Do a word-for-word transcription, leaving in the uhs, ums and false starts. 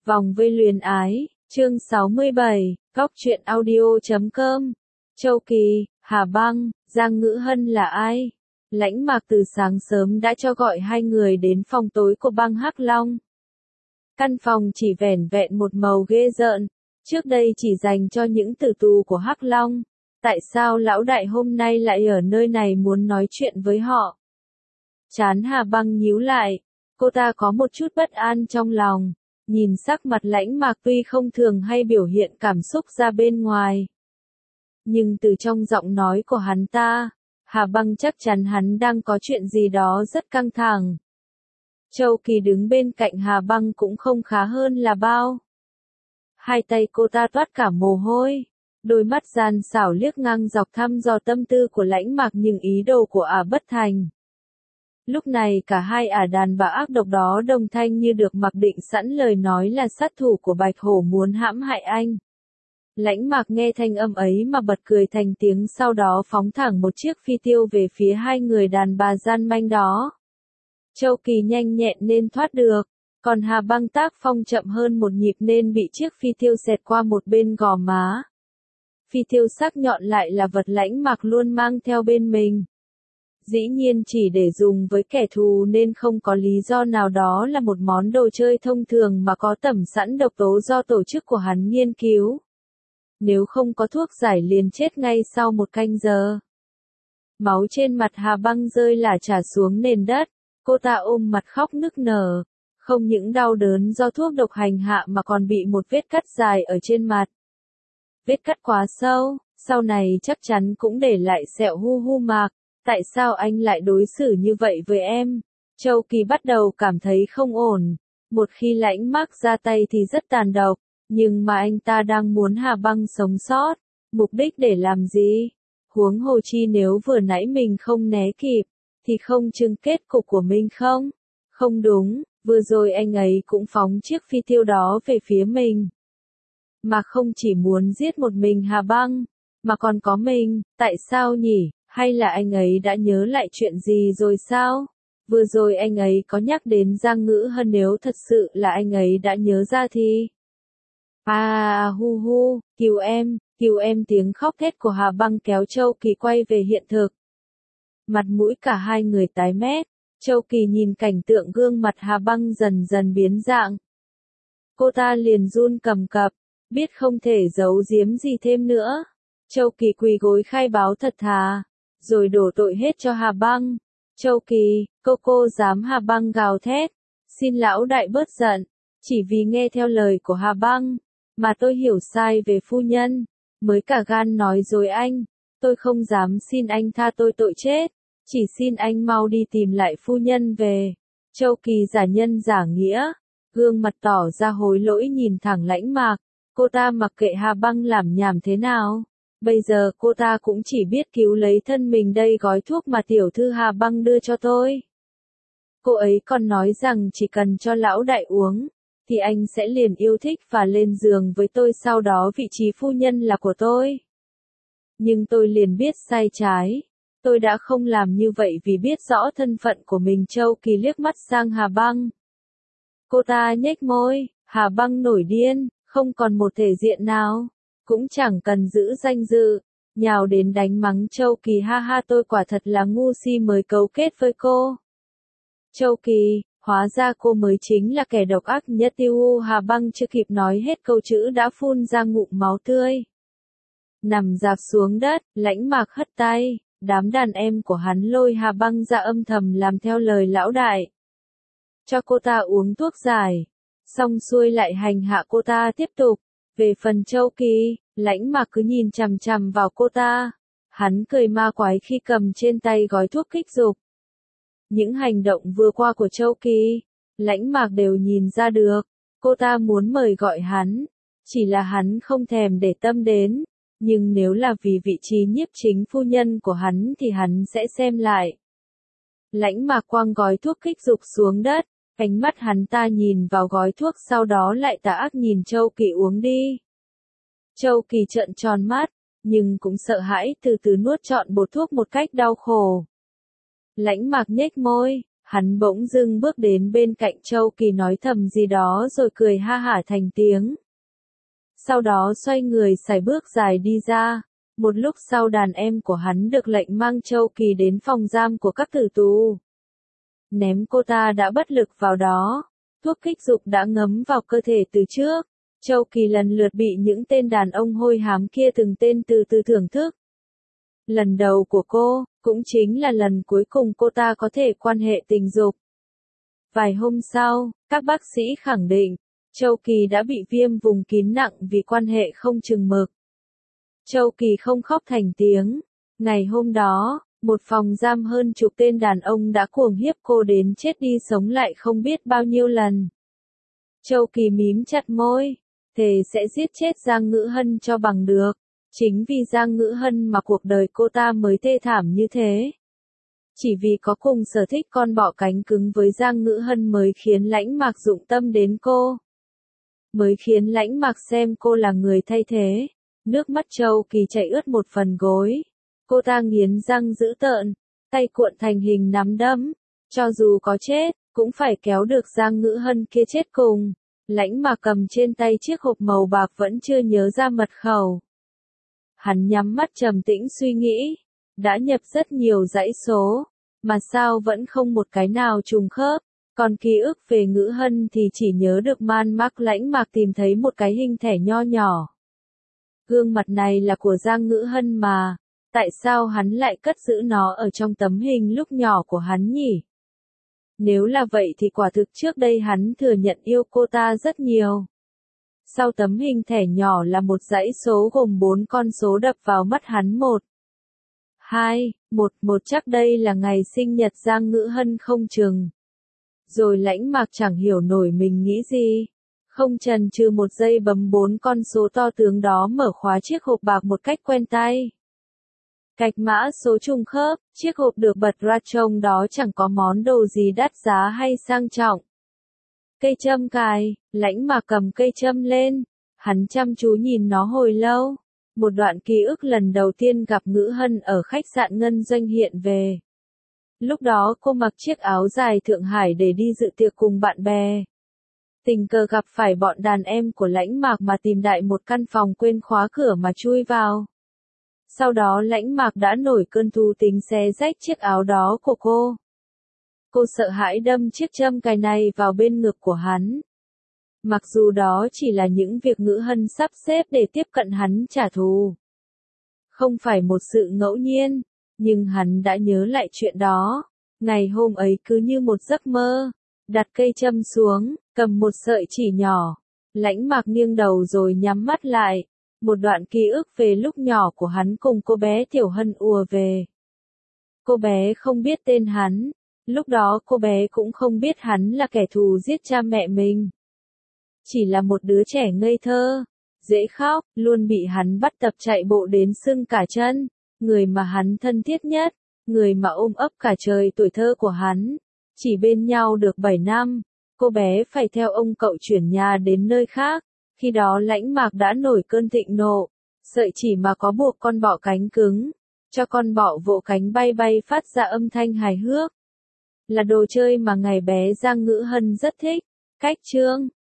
Vòng vây luyến ái, chương sáu mươi bảy, góc truyện audio chấm com. Châu Kỳ, Hà Băng, Giang Ngữ Hân là ai? Lãnh Mạc từ sáng sớm đã cho gọi hai người đến phòng tối của băng Hắc Long. Căn phòng chỉ vẻn vẹn một màu ghê rợn, trước đây chỉ dành cho những tử tù của Hắc Long. Tại sao lão đại hôm nay lại ở nơi này muốn nói chuyện với họ? Trán Hà Băng nhíu lại, cô ta có một chút bất an trong lòng. Nhìn sắc mặt Lãnh Mạc tuy không thường hay biểu hiện cảm xúc ra bên ngoài, nhưng từ trong giọng nói của hắn ta, Hà Băng chắc chắn hắn đang có chuyện gì đó rất căng thẳng. Châu Kỳ đứng bên cạnh Hà Băng cũng không khá hơn là bao. Hai tay cô ta toát cả mồ hôi, đôi mắt gian xảo liếc ngang dọc thăm dò tâm tư của Lãnh Mạc nhưng ý đồ của ả bất thành. Lúc này cả hai ả đàn bà ác độc đó đồng thanh như được mặc định sẵn lời nói là sát thủ của Bạch Hổ muốn hãm hại anh. Lãnh Mạc nghe thanh âm ấy mà bật cười thành tiếng, sau đó phóng thẳng một chiếc phi tiêu về phía hai người đàn bà gian manh đó. Châu Kỳ nhanh nhẹn nên thoát được, còn Hà Băng tác phong chậm hơn một nhịp nên bị chiếc phi tiêu xẹt qua một bên gò má. Phi tiêu sắc nhọn lại là vật Lãnh Mạc luôn mang theo bên mình. Dĩ nhiên chỉ để dùng với kẻ thù nên không có lý do nào đó là một món đồ chơi thông thường mà có tẩm sẵn độc tố do tổ chức của hắn nghiên cứu. Nếu không có thuốc giải liền chết ngay sau một canh giờ. Máu trên mặt Hà Băng rơi lả chả xuống nền đất, cô ta ôm mặt khóc nức nở, không những đau đớn do thuốc độc hành hạ mà còn bị một vết cắt dài ở trên mặt. Vết cắt quá sâu, sau này chắc chắn cũng để lại sẹo hu hu mạc. Tại sao anh lại đối xử như vậy với em? Châu Kỳ bắt đầu cảm thấy không ổn. Một khi Lãnh Mạc ra tay thì rất tàn độc, nhưng mà anh ta đang muốn Hà Băng sống sót. Mục đích để làm gì? Huống hồ chi nếu vừa nãy mình không né kịp, thì không chừng kết cục của mình không? Không đúng, vừa rồi anh ấy cũng phóng chiếc phi tiêu đó về phía mình. Mà không chỉ muốn giết một mình Hà Băng, mà còn có mình, tại sao nhỉ? Hay là anh ấy đã nhớ lại chuyện gì rồi sao? Vừa rồi anh ấy có nhắc đến Giang Ngữ Hân, nếu thật sự là anh ấy đã nhớ ra thì... À hu hu, cứu em, cứu em, tiếng khóc thét của Hà Băng kéo Châu Kỳ quay về hiện thực. Mặt mũi cả hai người tái mét, Châu Kỳ nhìn cảnh tượng gương mặt Hà Băng dần dần biến dạng. Cô ta liền run cầm cập, biết không thể giấu giếm gì thêm nữa. Châu Kỳ quỳ gối khai báo thật thà, rồi đổ tội hết cho Hà Băng. Châu Kỳ, cô cô dám? Hà Băng gào thét. Xin lão đại bớt giận, chỉ vì nghe theo lời của Hà Băng, mà tôi hiểu sai về phu nhân, mới cả gan nói dối anh. Tôi không dám, xin anh tha tôi tội chết, chỉ xin anh mau đi tìm lại phu nhân về. Châu Kỳ giả nhân giả nghĩa, gương mặt tỏ ra hối lỗi nhìn thẳng Lãnh Mạc. Cô ta mặc kệ Hà Băng làm nhảm thế nào. Bây giờ cô ta cũng chỉ biết cứu lấy thân mình. Đây gói thuốc mà tiểu thư Hà Băng đưa cho tôi. Cô ấy còn nói rằng chỉ cần cho lão đại uống, thì anh sẽ liền yêu thích và lên giường với tôi, sau đó vị trí phu nhân là của tôi. Nhưng tôi liền biết sai trái. Tôi đã không làm như vậy vì biết rõ thân phận của mình. Châu Kỳ liếc mắt sang Hà Băng. Cô ta nhếch môi, Hà Băng nổi điên, không còn một thể diện nào. Cũng chẳng cần giữ danh dự, nhào đến đánh mắng Châu Kỳ. Ha ha, tôi quả thật là ngu si mới cấu kết với cô. Châu Kỳ, hóa ra cô mới chính là kẻ độc ác nhất. Tiêu Hà Băng chưa kịp nói hết câu chữ đã phun ra ngụm máu tươi. Nằm rạp xuống đất, Lãnh Mạc hất tay, đám đàn em của hắn lôi Hà Băng ra âm thầm làm theo lời lão đại. Cho cô ta uống thuốc giải, xong xuôi lại hành hạ cô ta tiếp tục. Về phần Châu Kỳ, Lãnh Mạc cứ nhìn chằm chằm vào cô ta. Hắn cười ma quái khi cầm trên tay gói thuốc kích dục. Những hành động vừa qua của Châu Kỳ, Lãnh Mạc đều nhìn ra được. Cô ta muốn mời gọi hắn, chỉ là hắn không thèm để tâm đến. Nhưng nếu là vì vị trí nhiếp chính phu nhân của hắn thì hắn sẽ xem lại. Lãnh Mạc quăng gói thuốc kích dục xuống đất. Ánh mắt hắn ta nhìn vào gói thuốc, sau đó lại tà ác nhìn Châu Kỳ uống đi. Châu Kỳ trợn tròn mắt, nhưng cũng sợ hãi từ từ nuốt trọn bột thuốc một cách đau khổ. Lãnh Mạc nhếch môi, Hắn bỗng dưng bước đến bên cạnh Châu Kỳ nói thầm gì đó rồi cười ha hả thành tiếng. Sau đó xoay người sải bước dài đi ra. Một lúc sau đàn em của hắn được lệnh mang Châu Kỳ đến phòng giam của các tử tù. Ném cô ta đã bất lực vào đó. Thuốc kích dục đã ngấm vào cơ thể từ trước. Châu Kỳ lần lượt bị những tên đàn ông hôi hám kia từng tên từ từ thưởng thức. Lần đầu của cô, cũng chính là lần cuối cùng cô ta có thể quan hệ tình dục. Vài hôm sau, các bác sĩ khẳng định, Châu Kỳ đã bị viêm vùng kín nặng vì quan hệ không chừng mực. Châu Kỳ không khóc thành tiếng. Ngày hôm đó, một phòng giam hơn chục tên đàn ông đã cuồng hiếp cô đến chết đi sống lại không biết bao nhiêu lần. Châu Kỳ mím chặt môi, thề sẽ giết chết Giang Ngữ Hân cho bằng được. Chính vì Giang Ngữ Hân mà cuộc đời cô ta mới thê thảm như thế. Chỉ vì có cùng sở thích con bọ cánh cứng với Giang Ngữ Hân mới khiến Lãnh Mạc dụng tâm đến cô. Mới khiến Lãnh Mạc xem cô là người thay thế. Nước mắt Châu Kỳ chảy ướt một phần gối. Cô ta nghiến răng dữ tợn, tay cuộn thành hình nắm đấm. Cho dù có chết, cũng phải kéo được Giang Ngữ Hân kia chết cùng. Lãnh Mạc cầm trên tay chiếc hộp màu bạc vẫn chưa nhớ ra mật khẩu. Hắn nhắm mắt trầm tĩnh suy nghĩ. Đã nhập rất nhiều dãy số, mà sao vẫn không một cái nào trùng khớp. Còn ký ức về Ngữ Hân thì chỉ nhớ được man mác. Lãnh Mạc tìm thấy một cái hình thẻ nho nhỏ. Gương mặt này là của Giang Ngữ Hân mà. Tại sao hắn lại cất giữ nó ở trong tấm hình lúc nhỏ của hắn nhỉ? Nếu là vậy thì quả thực trước đây hắn thừa nhận yêu cô ta rất nhiều. Sau tấm hình thẻ nhỏ là một dãy số gồm bốn con số đập vào mắt hắn. Một, hai, một, một chắc đây là ngày sinh nhật Giang Ngữ Hân không chừng. Rồi Lãnh Mạc chẳng hiểu nổi mình nghĩ gì. Không chần chừ một giây bấm bốn con số to tướng đó, mở khóa chiếc hộp bạc một cách quen tay. Cạch mã số trùng khớp, chiếc hộp được bật ra trông đó chẳng có món đồ gì đắt giá hay sang trọng. Cây châm cài, Lãnh Mạc cầm cây châm lên. Hắn chăm chú nhìn nó hồi lâu. Một đoạn ký ức lần đầu tiên gặp Ngữ Hân ở khách sạn Ngân Doanh hiện về. Lúc đó cô mặc chiếc áo dài Thượng Hải để đi dự tiệc cùng bạn bè. Tình cờ gặp phải bọn đàn em của Lãnh Mạc mà tìm đại một căn phòng quên khóa cửa mà chui vào. Sau đó Lãnh Mạc đã nổi cơn thú tính xé rách chiếc áo đó của cô. Cô sợ hãi đâm chiếc châm cài này vào bên ngực của hắn. Mặc dù đó chỉ là những việc Ngữ Hân sắp xếp để tiếp cận hắn trả thù. Không phải một sự ngẫu nhiên, nhưng hắn đã nhớ lại chuyện đó. Ngày hôm ấy cứ như một giấc mơ. Đặt cây châm xuống, cầm một sợi chỉ nhỏ. Lãnh Mạc nghiêng đầu rồi nhắm mắt lại. Một đoạn ký ức về lúc nhỏ của hắn cùng cô bé Tiểu Hân ùa về. Cô bé không biết tên hắn. Lúc đó cô bé cũng không biết hắn là kẻ thù giết cha mẹ mình. Chỉ là một đứa trẻ ngây thơ, dễ khóc, luôn bị hắn bắt tập chạy bộ đến sưng cả chân. Người mà hắn thân thiết nhất, người mà ôm ấp cả trời tuổi thơ của hắn. Chỉ bên nhau được bảy năm, cô bé phải theo ông cậu chuyển nhà đến nơi khác. Khi đó Lãnh Mạc đã nổi cơn thịnh nộ. Sợi chỉ mà có buộc con bọ cánh cứng, cho con bọ vỗ cánh bay bay phát ra âm thanh hài hước. Là đồ chơi mà ngày bé Giang Ngữ Hân rất thích. Cách chương